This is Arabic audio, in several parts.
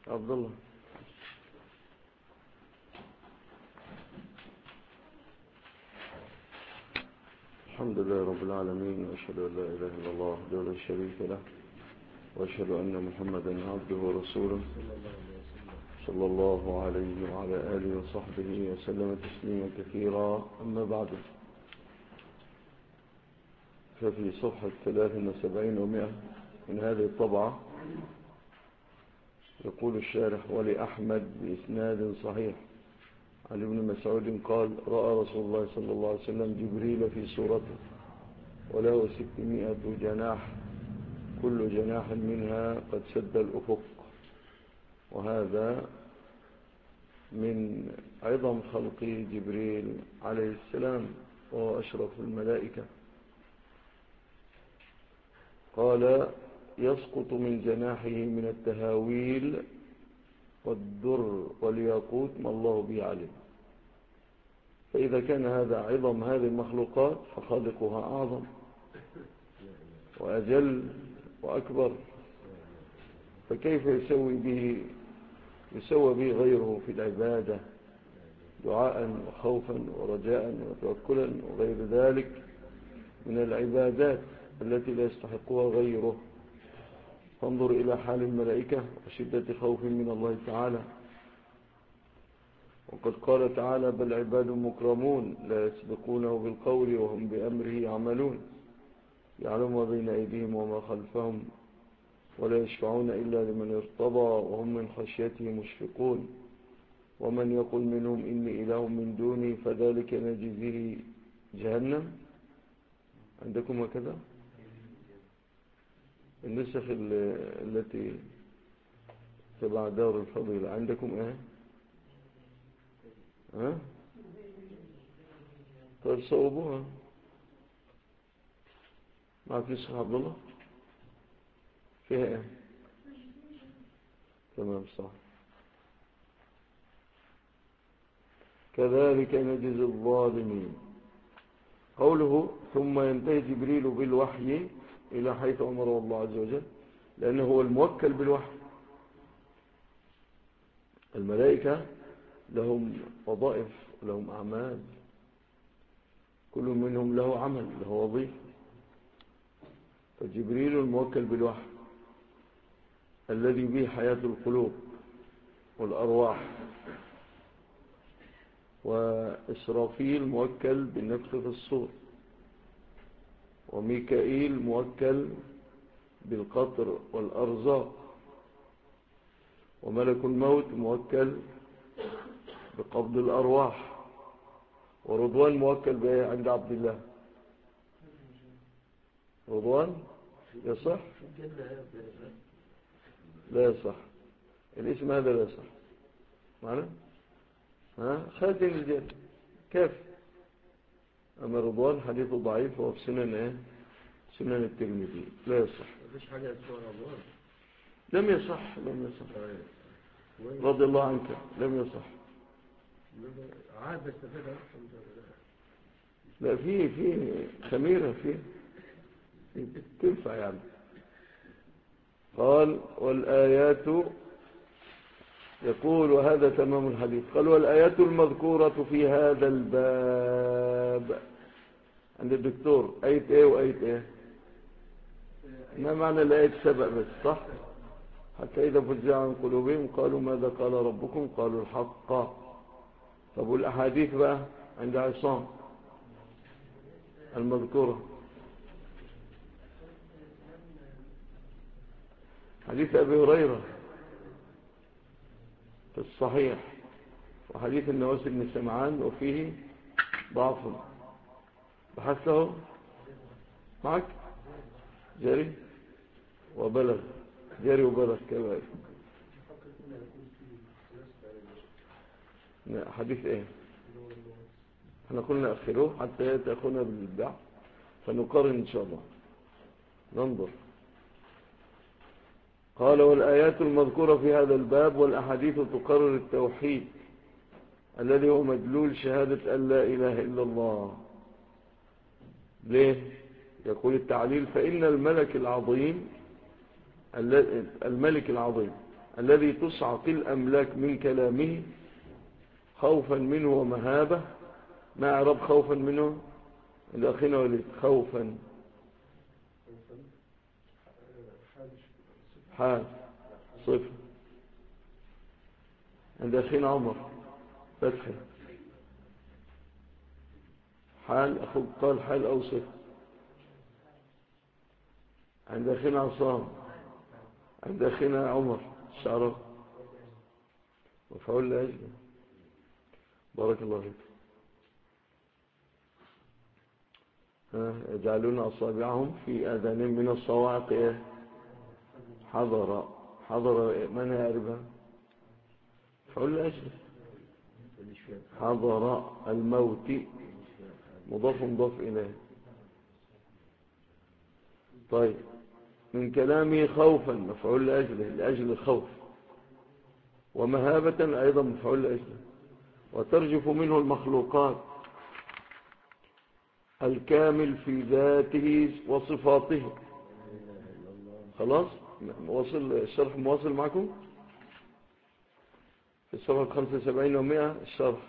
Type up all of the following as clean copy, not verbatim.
عبد الله. الحمد لله رب العالمين، وأشهد أن لا إله إلا الله وحده لا شريك له، وأشهد أن محمدا عبده ورسوله صلى الله عليه وعلى آله وصحبه وسلم تسليما كثيرا. أما بعد، ففي صفحة 73 و100 من هذه الطبعة يقول الشارح: ولأحمد بإسناد صحيح عن ابن مسعود قال: رأى رسول الله صلى الله عليه وسلم جبريل في صورته وله 600 جناح، كل جناح منها قد سد الأفق. وهذا من عظم خلق جبريل عليه السلام، وهو أشرف الملائكة. قال: يسقط من جناحه من التهاويل والدر والياقوت ما الله به علم. فإذا كان هذا عظم هذه المخلوقات فخالقها أعظم وأجل وأكبر، فكيف يسوي به غيره في العبادة دعاء وخوفا ورجاء وتوكلا وغير ذلك من العبادات التي لا يستحقها غيره. فانظر إلى حال الملائكة وشدة خوف من الله تعالى. وقد قال تعالى: بل عباد مكرمون لا يسبقونه بالقول وهم بأمره يعملون، يعلم ما بين أيديهم وما خلفهم ولا يشفعون إلا لمن ارتضى وهم من خشيته مشفقون. ومن يقول منهم إني إله من دوني فذلك نجزيه جهنم. عندكم هكذا النسخ التي تبع دار الفضيلة عندكم ايه؟ ها؟ طيب صوبوها. معك نسخة عبد الله فيها ايه؟ تمام صح. كذلك نجزي الظالمين. قوله ثم ينتهي جبريل بالوحي إلى حيث أمره الله عز وجل، لأنه هو الموكل بالوحي. الملائكة لهم وظائف ولهم أعمال، كل منهم له عمل له وظيفة. فجبريل الموكل بالوحي الذي به حياة القلوب والأرواح، وإسرافيل موكل بالنفخ في الصور، وميكائيل موكل بالقطر والأرزاق، وملك الموت موكل بقبض الأرواح، ورضوان موكل بإيه عند عبد الله؟ رضوان يصح؟ لا يصح، الاسم هذا لا يصح معنا. خادم الجنة كيف؟ أما رضوان حديثه ضعيف وهو في سنن الترمذي لا يصح. مفيش حاجة اسمها رضوان. لم يصح رضي الله عنك، لم يصح. عاد استفادها. لا، في خميرة فيه تنفع يعني. قال: والآيات، يقول وهذا تمام الحديث. قال: والآيات المذكورة في هذا الباب عند الدكتور آية ايه وآية ايه؟ ما معنى الآية سبق بس صح؟ حتى إذا فزع عن قلوبهم قالوا ماذا قال ربكم قالوا الحق. طب والأحاديث بقى عند عصام المذكورة؟ حديث أبي هريرة في الصحيح، وحديث النواس بن سمعان وفيه ضعف. بحثه معك جاري وبلغ، جاري وبلغ كذلك. حديث ايه؟ احنا قلنا اخروه حتى يتأخذنا بالبعض، فنقارن ان شاء الله ننظر. قال: والآيات المذكورة في هذا الباب والأحاديث تقرر التوحيد الذي هو مدلول شهادة أن لا إله إلا الله. ليه؟ يقول التعليل: فإن الملك العظيم الذي تصعق الأملاك من كلامه خوفا منه ومهابة. ما إعراب خوفا منه عند أخينا وليد؟ خوفا حال صفة. عند أخينا عمر فتحي حال، أخوك قال حال أو صفة. عند أخينا عصام، عند أخينا عمر الشعراء وفعل لأجله. بارك الله فيك. يجعلون أصابعهم في آذانهم من الصواعق حضر. حضر من يعرفها؟ فعل لأجله. حضر الموت مضاف إليه. طيب من كلامه خوفا مفعول لأجله، لأجل الخوف. ومهابة أيضا مفعول لأجله. وترجف منه المخلوقات الكامل في ذاته وصفاته. خلاص وصل الشرح، مواصل معكم في الصفحة 75 و100 الشرح.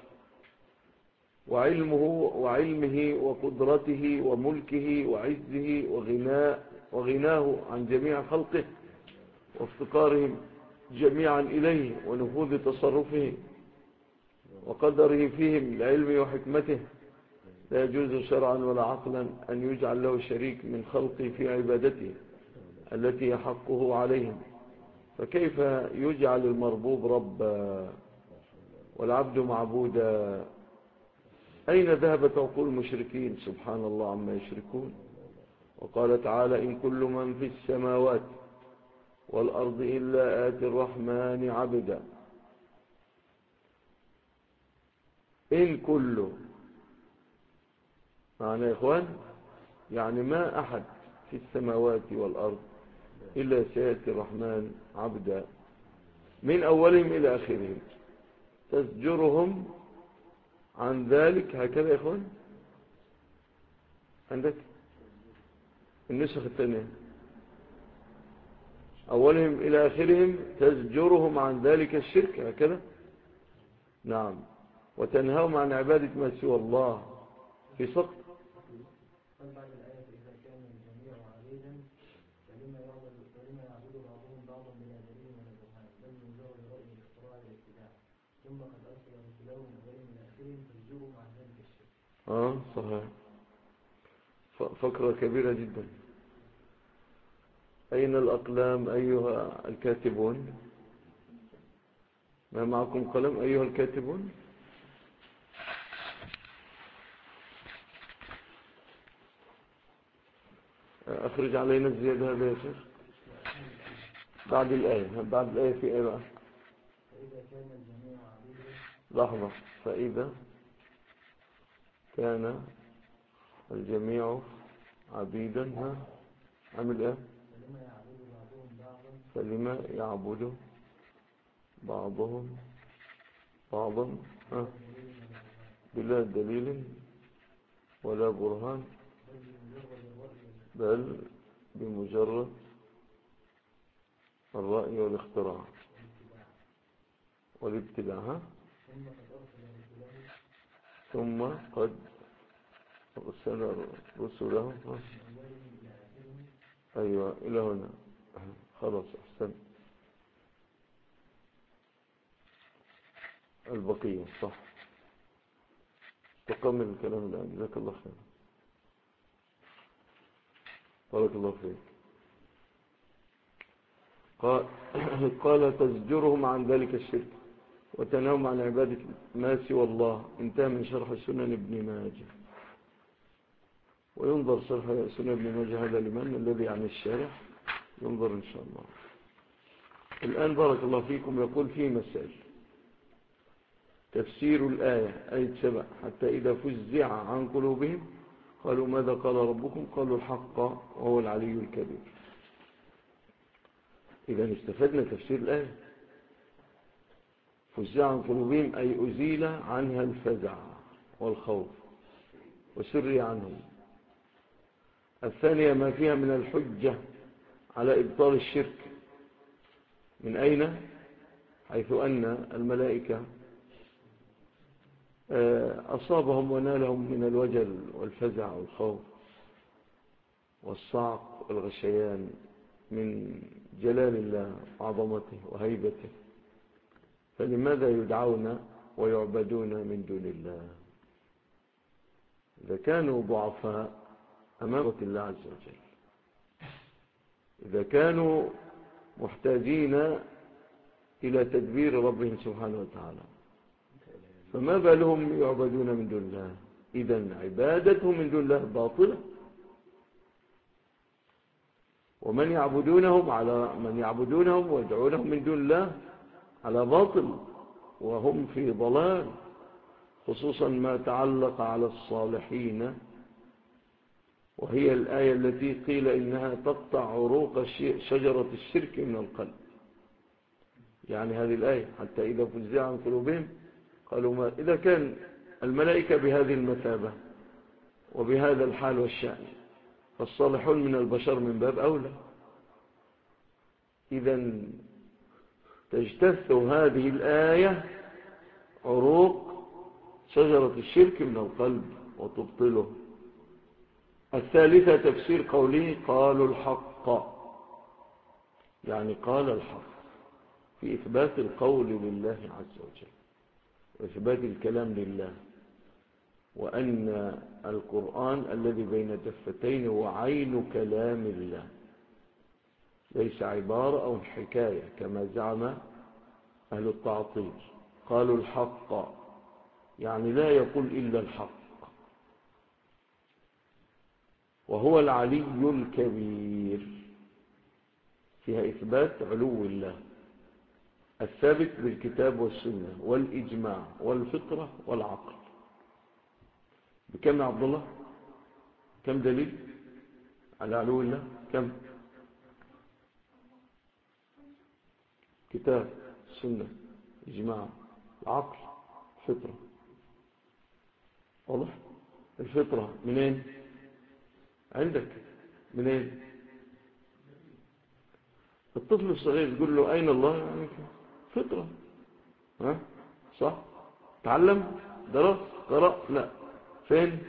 وعلمه وقدرته وملكه وعزه وغناه عن جميع خلقه وافتقارهم جميعا إليه ونفوذ تصرفه وقدره فيهم لعلمه وحكمته. لا يجوز شرعا ولا عقلا أن يجعل له شريك من خلقه في عبادته التي يحقه عليهم. فكيف يجعل المربوب ربا والعبد معبودا؟ أين ذهبت عقول المشركين؟ سبحان الله عما يشركون. وقال تعالى إن كل من في السماوات والأرض إلا آتي الرحمن عبدا. إن كل معنى يا إخوان يعني ما أحد في السماوات والأرض إلا سيأتي الرحمن عبدا، من أولهم إلى آخرهم. تزجرهم عن ذلك هكذا يا إخوان. عندك النسخ الثانية أولهم إلى آخرهم تزجرهم عن ذلك الشرك هكذا. نعم. وتنهاهم عن عبادة ما سوى الله في سقط. صحيح. فقرة كبيرة جدا. أين الأقلام أيها الكاتبون؟ ما معكم قلم أيها الكاتبون؟ أخرج علينا الزيادة هذا يا شيخ. بعد الآية في إيه بقى؟ لحظة. فإذا كان الجميع عبيدا عمل إيه؟ فلما يعبد بعضهم بعضا بلا دليل ولا برهان بل بمجرد الرأي والاختراع والابتداع. ثم قد أرسل رسله. أيوة إلى هنا. خلاص أحسن. البقية صح. تكمل الكلام الآن. جزاك الله خير. بارك الله فيك. قال تزجرهم عن ذلك الشرك وتنههم عن عبادة ما سوى الله. انتهى من شرح سنن ابن ماجه. وينظر شرح سنن ابن ماجه هذا لمن الذي عن الشارح ينظر إن شاء الله. الآن بارك الله فيكم يقول فيه مسائل. تفسير الآية آية 7 حتى إذا فزع عن قلوبهم قالوا ماذا قال ربكم قالوا الحق وهو العلي الكبير. إذا استفدنا تفسير الآية. فزع عن قلوبهم أي أزيل عنها الفزع والخوف وسري عنهم. الثانية ما فيها من الحجة على إبطال الشرك. من أين؟ حيث أن الملائكة أصابهم ونالهم من الوجل والفزع والخوف والصعق والغشيان من جلال الله وعظمته وهيبته، فلماذا يدعون ويعبدون من دون الله؟ إذا كانوا ضعفاء أمام الله عز وجل، إذا كانوا محتاجين إلى تدبير ربهم سبحانه وتعالى، فما بالهم يعبدون من دون الله؟ إذن عبادتهم من دون الله باطلة، ومن يعبدونهم ويدعونهم من دون الله على باطل وهم في ضلال، خصوصا ما تعلق على الصالحين، وهي الآية التي قيل إنها تقطع عروق شجرة الشرك من القلب. يعني هذه الآية حتى إذا فزع عن قلوبهم قالوا ما إذا كان الملائكة بهذه المثابة وبهذا الحال والشأن، فالصالحون من البشر من باب أولى. إذن تجتث هذه الآية عروق شجرة الشرك من القلب وتبطله. الثالثة تفسير قوله قالوا الحق، يعني قال الحق في إثبات القول لله عز وجل وإثبات الكلام لله، وأن القرآن الذي بين دفتين هو عين كلام الله، ليس عبارة أو حكاية كما زعم أهل التعطيل. قالوا الحق يعني لا يقول إلا الحق، وهو العلي الكبير، فيها إثبات علو الله الثابت بالكتاب والسنة والإجماع والفطرة والعقل. بكم يا عبد الله؟ كم دليل على علو الله؟ كم؟ كتاب، سنة، إجماع، العقل، فطرة. واضح؟ الفطرة منين؟ عندك منين؟ الطفل الصغير تقول له أين الله؟ يعني فطرة. ها؟ صح؟ تعلم؟ درس؟ قرأ؟ لا. فين؟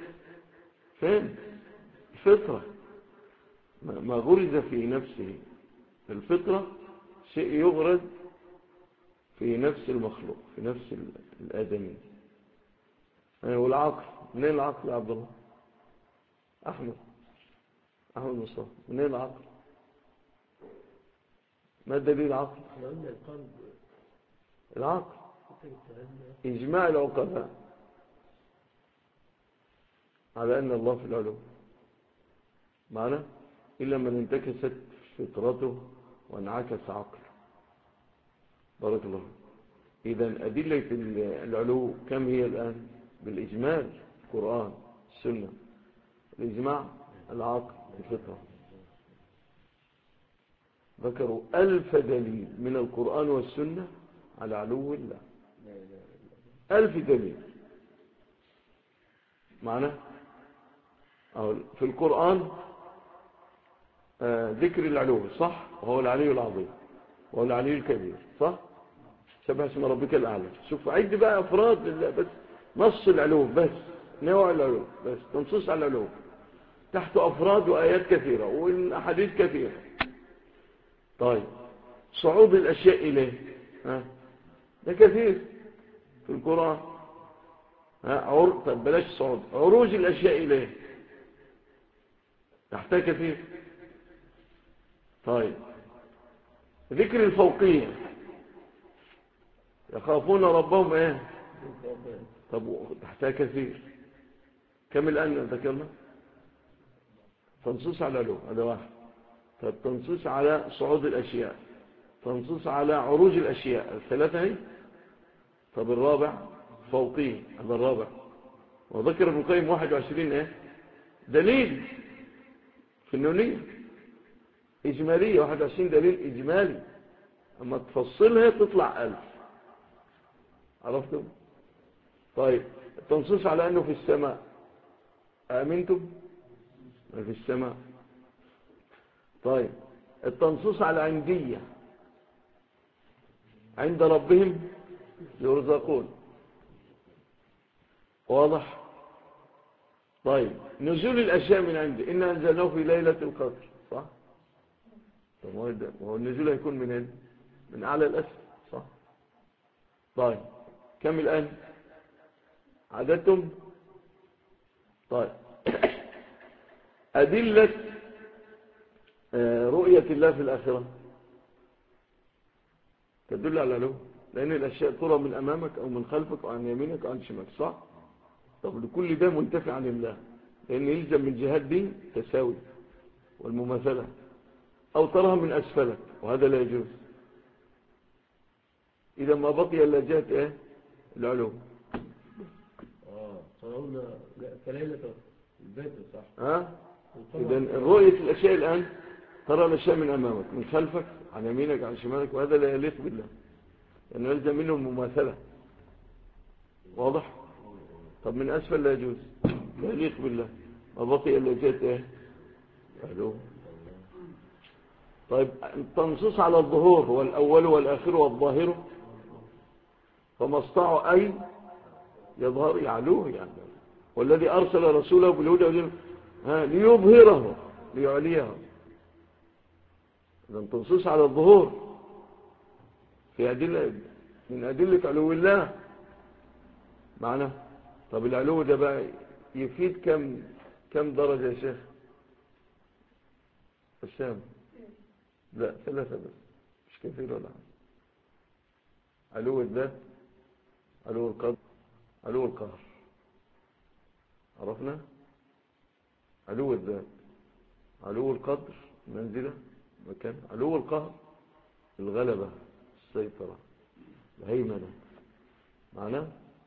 الفطرة ما غرز في نفسه. الفطرة شيء يغرز في نفس المخلوق، في نفس الآدمي. والعقل منين العقل يا عبد الله؟ أحمد مصطفى، منين العقل؟ ما دليل العقل؟ العقل إجماع العقلاء على أن الله في العلو معنا، إلا من انتكست فطرته وانعكس عقله. بارك الله. إذن أدلة العلو كم هي الآن؟ بالإجمال: القرآن، السنة، الإجماع، العقل، الفطرة. ذكروا 1000 دليل من القرآن والسنة على علو الله. 1000 دليل معنا. في القرآن ذكر العلو، صح؟ وهو العلي العظيم وهو العلي الكبير، صح؟ سبح اسم ربك الأعلى. شوف عد بقى أفراد بس نص العلو، بس نوع العلو، بس تنصص على العلو تحت أفراد وآيات كثيرة والأحاديث كثيرة. طيب صعود الأشياء إليه ده كثير في القرآن. طب بلاش صعود، عروج الأشياء إليه تحتها كثير. طيب ذكر الفوقية: يخافون ربهم طب تحتها كثير. كم الآن ذكرنا؟ تنصيص على علو، هذا واحد. طب تنصيص على صعود الأشياء، تنصيص على عروج الأشياء، الثلاثة هي. طب الرابع فوقيه، هذا الرابع. وذكر ابن القيم 21 دليل في النونية إجمالية، 21 دليل إجمالي، أما تفصلها تطلع 1000. عرفتم؟ طيب التنصيص على أنه في السماء: آمنتم؟ ما في السماء. طيب التنصيص على عند ربهم يرزقون. واضح؟ طيب نزول الأشياء من عنده، إنا أنزلناه في ليلة القدر، صح؟ طب هو النزول هيكون منين؟ من أعلى الأسفل، صح؟ طيب كم الآن عددتم؟ طيب أدلة رؤية الله في الآخرة تدل على العلو، لأن الأشياء ترى من أمامك أو من خلفك أو عن يمينك أو عن شمالك، صح؟ طب لكل ده منتفع عن الله، لأن يلزم من جهات دي تساوي والمماثلة، أو تراها من أسفلك وهذا لا يجوز. إذا ما بقي إلا جهة إيه؟ العلو. صنعونا كليلة البيت، صح؟ إذا رؤية الأشياء الآن ترى الأشياء من أمامك من خلفك عن يمينك عن شمالك، وهذا لا يليق بالله، لأنه يلزم منه المماثلة. واضح؟ طب من أسفل لا يجوز، لا يليق بالله، ما بقي إلا جهة إيه؟ العلو. طيب تنصص على الظهور، هو الأول والآخر والظاهر، فما استطاعوا أي يظهر يعلوه يعني. والذي أرسل رسوله بالهدى ليظهره ليعليه. إذا تنصص على الظهور في أدلة من أدلة علو الله معنا. طب العلو ده بقى يفيد كم درجة يا شيخ الشام؟ لا 3 بس، مش كثير ولا حاجة. علو الذات، علو القدر، علو القهر. عرفنا؟ علو الذات، علو القدر منزلة مكان، علو القهر الغلبة السيطرة الهيمنة معنا.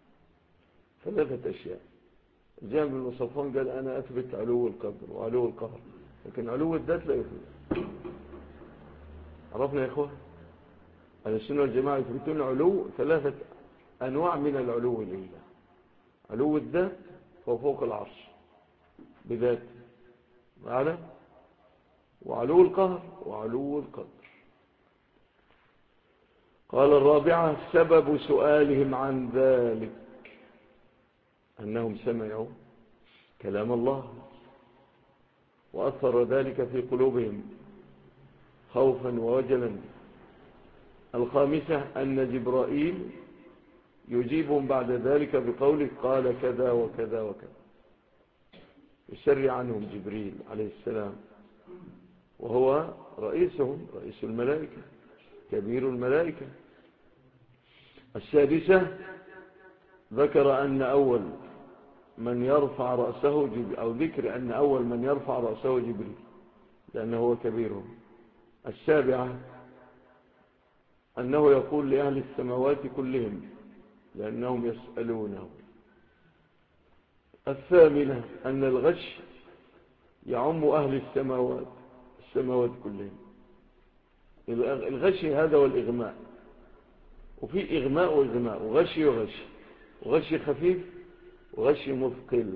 3 أشياء. جاء بن صفوان قال أنا أثبت علو القدر وعلو القهر، لكن علو الذات لا يثبت. عرفنا يا إخوة؟ أهل السنة والجماعة يثبتون علو 3 أنواع من العلو لله. علو الذات هو فوق العرش بذاته معنا، وعلو القهر وعلو القدر. قال الرابعة سبب سؤالهم عن ذلك أنهم سمعوا كلام الله وأثر ذلك في قلوبهم خوفا ووجلا. الخامسة أن جبرائيل يجيبهم بعد ذلك بقوله قال كذا وكذا وكذا، يسري عنهم جبريل عليه السلام وهو رئيسهم، رئيس الملائكة، كبير الملائكة. السادسة ذكر أن أول من يرفع رأسه أو ذكر أن أول من يرفع رأسه جبريل لأنه هو كبيرهم. السابعة أنه يقول لأهل السماوات كلهم لأنهم يسألونه. الثامنة أن الغش يعم أهل السماوات كلهم. الغش هذا والإغماء، وفي إغماء وإغماء، وغشي وغشي، وغشي خفيف وغشي مثقل.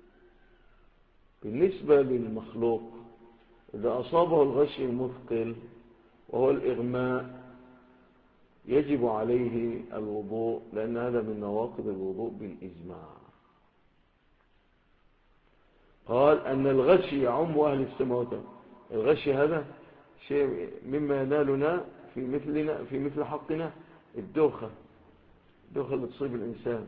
بالنسبة للمخلوق إذا أصابه الغشي المثقل وهو الإغماء يجب عليه الوضوء، لأن هذا من نواقض الوضوء بالإجماع. قال أن الغشي يعم أهل السماوات. الغشي هذا شيء مما ينالنا في مثل حقنا، الدوخة اللي تصيب الإنسان.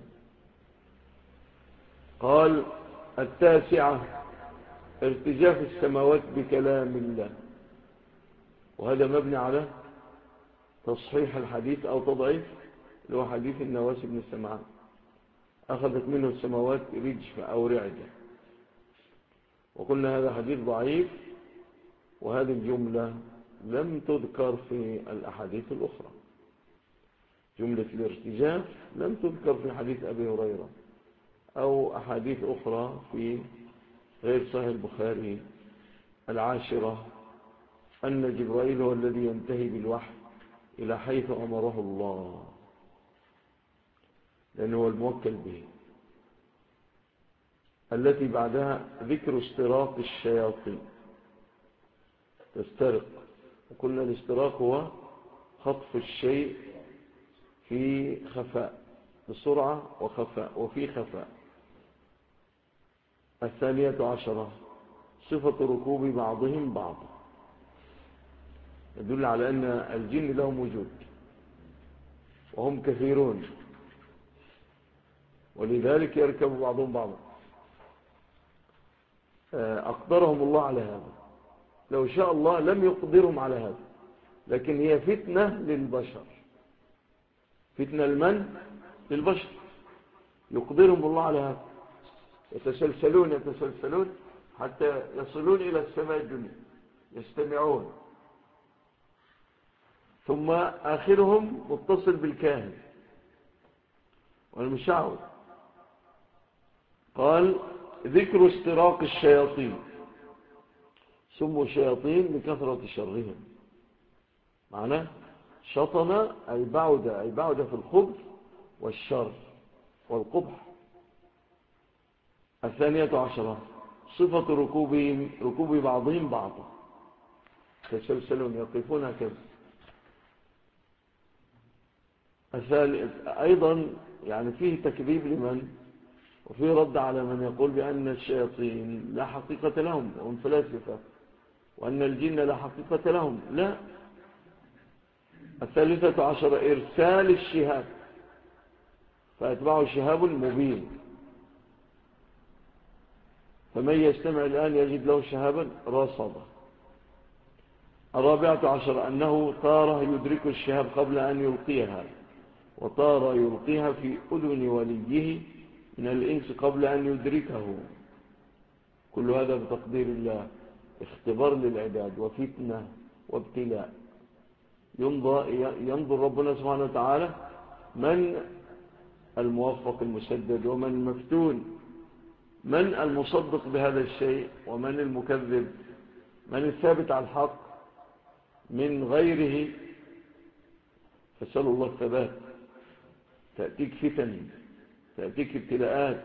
قال التاسعة ارتجاف السماوات بكلام الله، وهذا مبني على تصحيح الحديث أو تضعيف، اللي هو حديث النواس بن السمعان أخذت منه السماوات رجفة أو رعجة، وقلنا هذا حديث ضعيف، وهذه الجملة لم تذكر في الأحاديث الأخرى. جملة الارتجاف لم تذكر في حديث أبي هريرة أو أحاديث أخرى في غير صحيح البخاري. العاشرة أن جبرائيل هو الذي ينتهي بالوحي إلى حيث أمره الله، لأنه هو الموكل به. التي بعدها ذكر استراق الشياطين، تسترق، وقلنا الاستراق هو خطف الشيء في خفاء، بسرعة وخفاء وفي خفاء. 12 صفة ركوب بعضهم بعضا، يدل على أن الجن لهم وجود وهم كثيرون، ولذلك يركب بعضهم بعضا. أقدرهم الله على هذا، لو شاء الله لم يقدرهم على هذا، لكن هي فتنة للبشر. فتنة لمن؟ للبشر، يقدرهم الله على هذا، يتسلسلون حتى يصلون إلى السماء الدنيا، يستمعون، ثم آخرهم متصل بالكاهن والمشعوذ. قال ذكر استراق الشياطين، سموا شياطين لكثرة شرهم. معناه شطن أي بعد في الخبث والشر والقبح. 12 صفة ركوب بعضهم بعضا، تسلسلون يقفون هكذا. أيضا يعني فيه تكذيب لمن، وفيه رد على من يقول بأن الشياطين لا حقيقة لهم وهم فلاسفة، وأن الجن لا حقيقة لهم. لا. 13 إرسال الشهاب فأتبعه شهاب مبين، فمن يستمع الآن يجد له شهابا رصدا. 14 أنه تاره يدرك الشهاب قبل أن يلقيها، وتاره يلقيها في أذن وليه من الإنس قبل أن يدركه. كل هذا بتقدير الله، اختبار للعباد وفتنة وابتلاء. ينظر ربنا سبحانه وتعالى من الموفق المسدد ومن المفتون، من المصدق بهذا الشيء ومن المكذب، من الثابت على الحق من غيره. فسأل الله الثبات. تأتيك فتن، تأتيك ابتلاءات،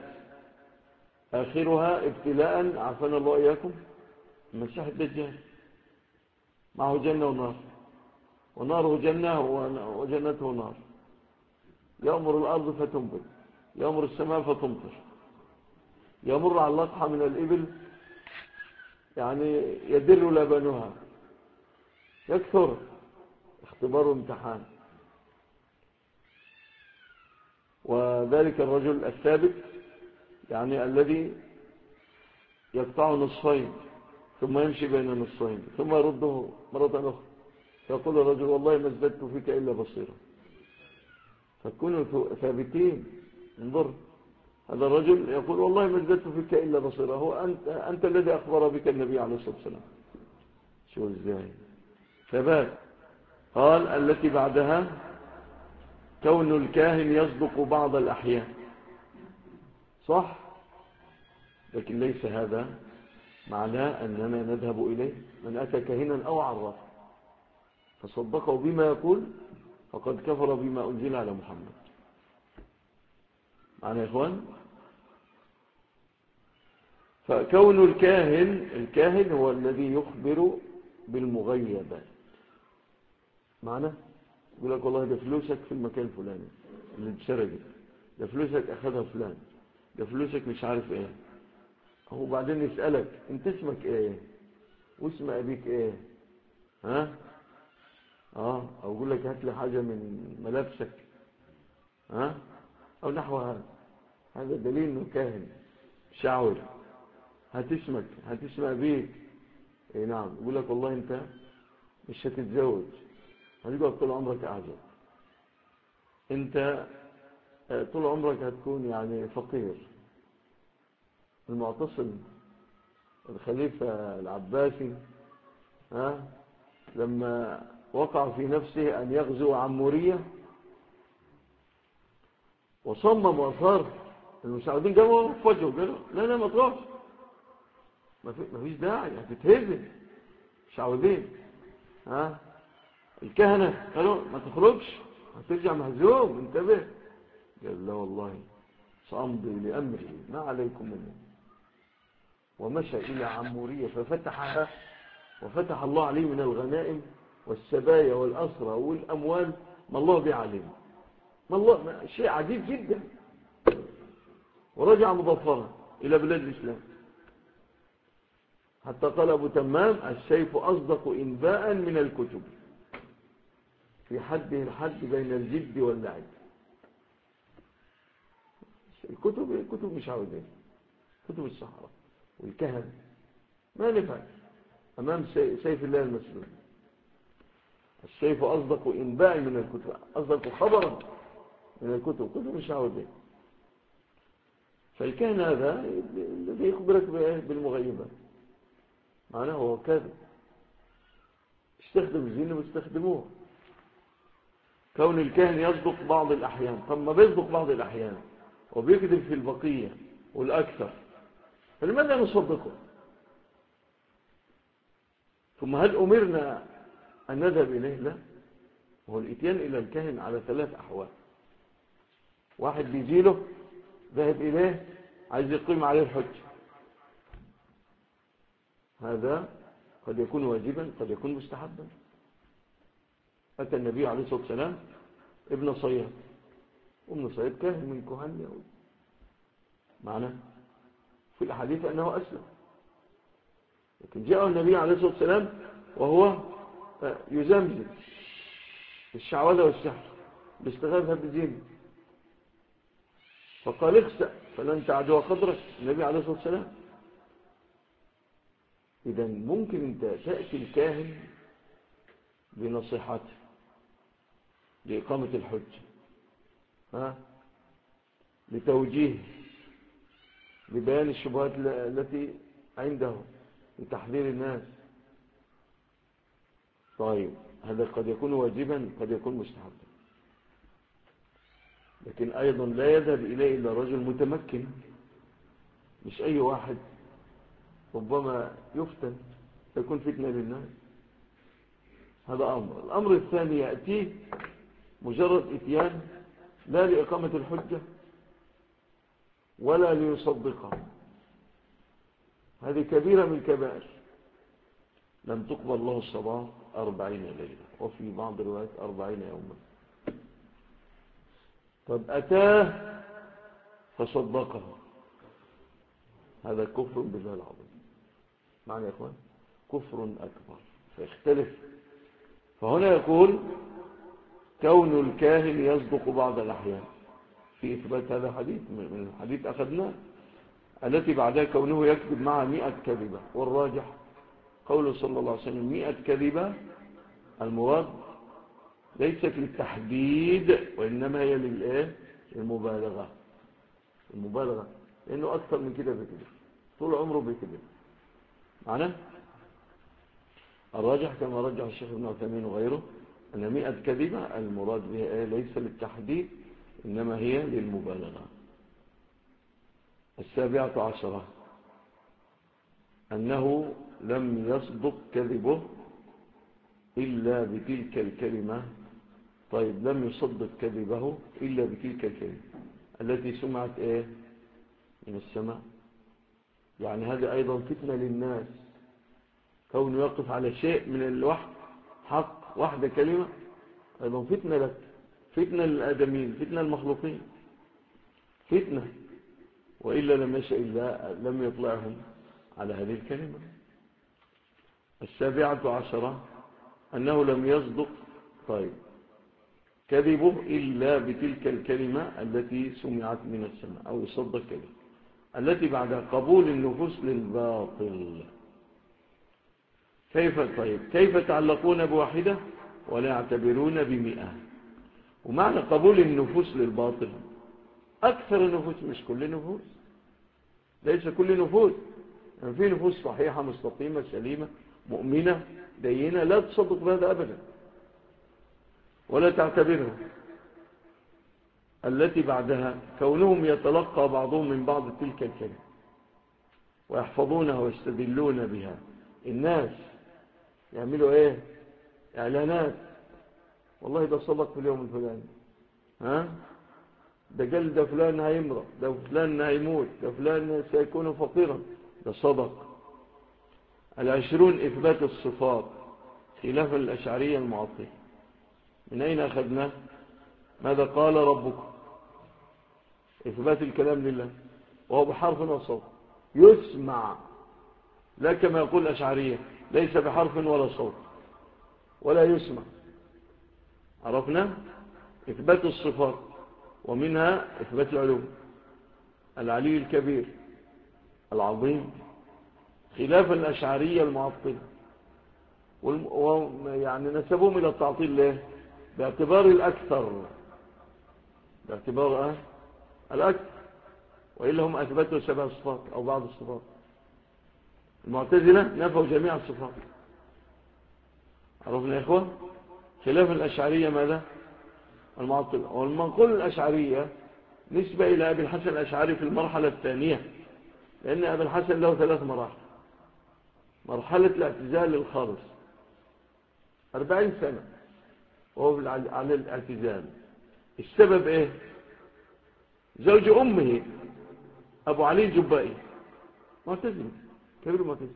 آخرها ابتلاء عافانا الله إياكم المسيح الدجال، معه جنة ونار، وناره جنة وجنته نار. يأمر الأرض فتنبت، يأمر السماء فتمطر، يمر على اللقحة من الإبل يعني يدر لبنها، يكثر. اختبار وامتحان. وذلك الرجل الثابت يعني الذي يقطع نصفين ثم يمشي بين نصفين ثم يرده مرة أخرى، فيقول الرجل والله ما ازددت فيك إلا بصيرا. فكونوا ثابتين. انظر، هذا الرجل يقول والله ما ازددت فيك إلا بصيرا، هو أنت الذي أخبر بك النبي عليه الصلاة والسلام. شو ازاي ثبات. قال التي بعدها كون الكاهن يصدق بعض الأحيان، صح، لكن ليس هذا معناه أننا نذهب إليه. من أتى كاهنا أو عرف فصدقه بما يقول فقد كفر بما أنزل على محمد. معنا يا إخوان؟ فكون الكاهن هو الذي يخبر بالمغيبات. معنا؟ يقول لك والله ده فلوسك في المكان الفلاني اللي اتسرقت، ده فلوسك أخذها فلان، ده فلوسك مش عارف ايه. هو بعدين يسألك انت اسمك ايه واسم ابيك ايه، ها او يقول لك هات لي حاجة من ملابسك، او نحو هذا دليل انه كاهن شعور. هات اسمك، هات اسم ابيك. اي نعم. يقول لك والله انت مش هتتزوج، هتقعد طول عمرك اعزب، انت طول عمرك هتكون يعني فقير. المعتصم الخليفة العباسي لما وقع في نفسه أن يغزو عمورية وصمم وأصر، المساعدين جابوا في وجهه قالوا لا ما تروحش، ما فيش داعي هتتهزم. شعوذين الكهنة قالوا ما تخرجش هترجع مهزوم انتبه. قال لا والله سأمضي لأمري ما عليكم منه. ومشى إلى عمورية ففتحها، وفتح الله عليه من الغنائم والسبايا والأسرى والأموال ما الله به عليه. والله شيء عجيب جدا. ورجع مظفرا إلى بلاد الإسلام، حتى قال أبو تمام: السيف أصدق إنباء من الكتب، في حده الحد بين الجد واللعب. الكتب مش عاوزين، كتب السحرة والكهنة ما نفع أمام سيف الله المسلول. السيف أصدق إنباء من الكتب، أصدق خبرا من الكتب، كتب مش عاوزين. فالكهن هذا الذي يخبرك بالمغيبات، معناه هو كاذب. استخدم الجن واستخدموه. كون الكاهن يصدق بعض الأحيان، طب ما بيصدق بعض الأحيان وبيكذب في البقية والأكثر، فلماذا نصدقه؟ ثم هل أمرنا أن نذهب إليه؟ لا. هو الإتيان إلى الكاهن على 3 أحوال. واحد بيجيله ذهب إليه عايز يقيم عليه الحج، هذا قد يكون واجبا قد يكون مستحبا. أتى النبي عليه الصلاة والسلام ابن صياد، وابن صياد كاهن من كهان اليهود، معناه في الأحاديث أنه أسلم، لكن جاء النبي عليه الصلاة والسلام وهو يزمزم في الشعوذة والسحر باستغاثة بالجن، فقال: اخسأ فلن تعدو قدرك، النبي عليه الصلاة والسلام. إذا ممكن أنت تأتي الكاهن بنصيحته لإقامة الحج، لتوجيه، لبيان الشبهات التي عنده، لتحذير الناس. طيب هذا قد يكون واجبا قد يكون مستحبا، لكن أيضا لا يذهب إليه إلا رجل متمكن، مش أي واحد، ربما يفتن يكون فتنة للناس. هذا أمر. الأمر الثاني يأتيه مجرد إتيان لا لإقامة الحجة ولا ليصدقها، هذه كبيرة من الكبائر. لم تقبل له الصلاة 40 ليلة، وفي بعض الروايات 40 يوما. طب أتاه فصدقه، هذا كفر بالله العظيم. معنى يا إخوان كفر أكبر، فيختلف. فهنا يقول: كون الكاهن يصدق بعض الأحيان، في إثبات هذا حديث من الحديث أخذناه، التي بعدها كونه يكذب معها 100 كذبة. والراجح قوله صلى الله عليه وسلم 100 كذبة، المراد ليست للتحديد وإنما هي للمبالغة. المبالغة لأنه أكثر من كده بكذب، طول عمره بكذب. معنى الراجح كما رجح الشيخ ابن عثيمين وغيره أن 100 كذبة المراد بها ليس للتحديد إنما هي للمبالغة. 17 أنه لم يصدق كذبه إلا بتلك الكلمة. طيب لم يصدق كذبه إلا بتلك الكلمة التي سمعت من السماء. يعني هذا أيضا فتنة للناس، كونه يقف على شيء من الوحي حق، واحدة كلمة، أيضا فتنة لك، فتنة للآدمين، فتنة المخلوقين، فتنة. وإلا لم يشاء الله لم يطلعهم على هذه الكلمة. 17 أنه لم يصدق طيب كذبه إلا بتلك الكلمة التي سمعت من السماء، أو يصدق كذب التي بعدها قبول النفوس للباطل. كيف تعلقون بواحدة ولا يعتبرون ب100؟ ومعنى قبول النفوس للباطل أكثر النفوس، مش كل نفوس، ليس كل نفوس. يعني في نفوس صحيحة مستقيمة سليمة مؤمنة دينة لا تصدق بهذا أبدا ولا تعتبرها. التي بعدها كونهم يتلقى بعضهم من بعض تلك الكلمة ويحفظونها ويستدلون بها. الناس يعملوا إعلانات: والله ده صدق في اليوم الفلاني، ده قال ده فلان هيمرض، ده فلان هيموت، ده فلان سيكون فقيرا، ده صدق. 20 إثبات الصفات خلاف الأشعرية المعطلة. من أين أخذنا؟ ماذا قال ربكم؟ إثبات الكلام لله وهو بحرف وصوت يسمع، لا كما يقول الأشعرية ليس بحرف ولا صوت ولا يسمع. عرفنا إثبات الصفات ومنها إثبات العلوم، العلي الكبير العظيم، خلاف الأشعرية المعطلة يعني نسبهم إلى التعطيل ليه؟ باعتبار الأكثر، باعتبار الأكثر، وإلا هم أثبتوا 7 صفات أو بعض الصفات. المعتزلة نفوا جميع الصفات. عرفنا يا إخوة؟ خلاف الأشعرية ماذا؟ المعطلة. والمنقول الأشعرية نسبة إلى أبي الحسن الأشعري في المرحلة الثانية، لأن أبي الحسن له 3 مراحل. مرحلة الاعتزال الخالص 40 سنة وهو على الاعتزال. السبب إيه؟ زوج أمه أبو علي الجبائي معتزل كبير معتزل،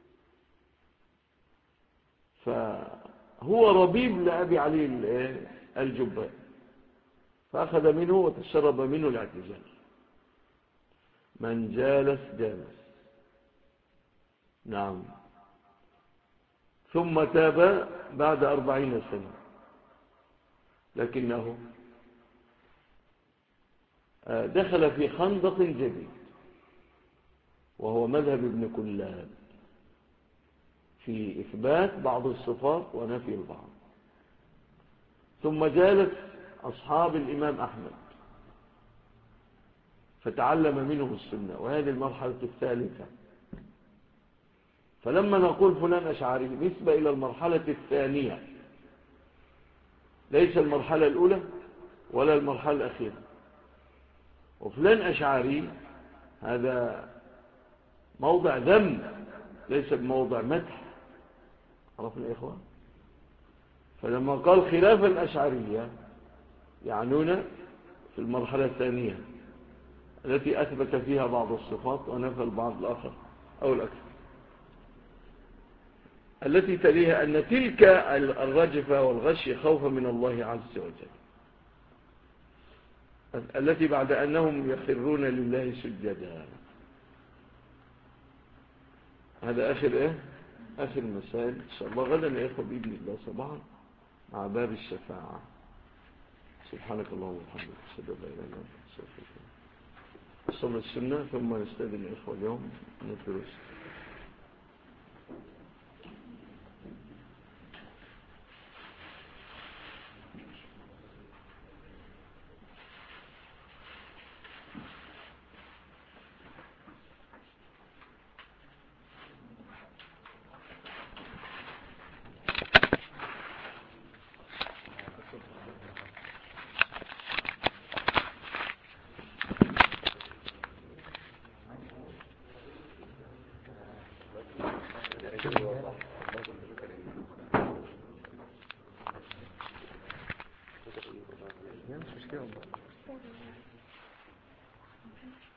فهو ربيب لأبي علي الجبائي، فأخذ منه وتشرب منه الاعتزال. من جالس جالس. نعم. ثم تاب بعد 40 سنة، لكنه دخل في خندق جديد وهو مذهب ابن كلاب في إثبات بعض الصفات ونفي البعض. ثم جالس أصحاب الإمام أحمد فتعلم منهم السنة، وهذه المرحلة الثالثة. فلما نقول فلان أشعري نسبة إلى المرحلة الثانية، ليس المرحلة الأولى ولا المرحلة الأخيرة. وفلان أشعري هذا موضع ذم ليس بموضع مدح. عرفنا يا إخوان؟ فلما قال خلاف الأشعرية يعنون في المرحلة الثانية التي أثبت فيها بعض الصفات ونفى البعض الآخر أو الأكثر، التي تليها أن تلك الرجفة والغش خوفا من الله عز وجل، التي بعد أنهم يخرون لله سجدا. هذا آخر مسائل إن شاء الله غدا يا إخوة بإذن الله صباحا مع باب الشفاعة. سبحانك اللهم وبحمدك أشهد أن لا إله إلا أنت أستغفرك. صلى السنة ثم نستأذن الإخوة اليوم من الدروس. مش مشكلة.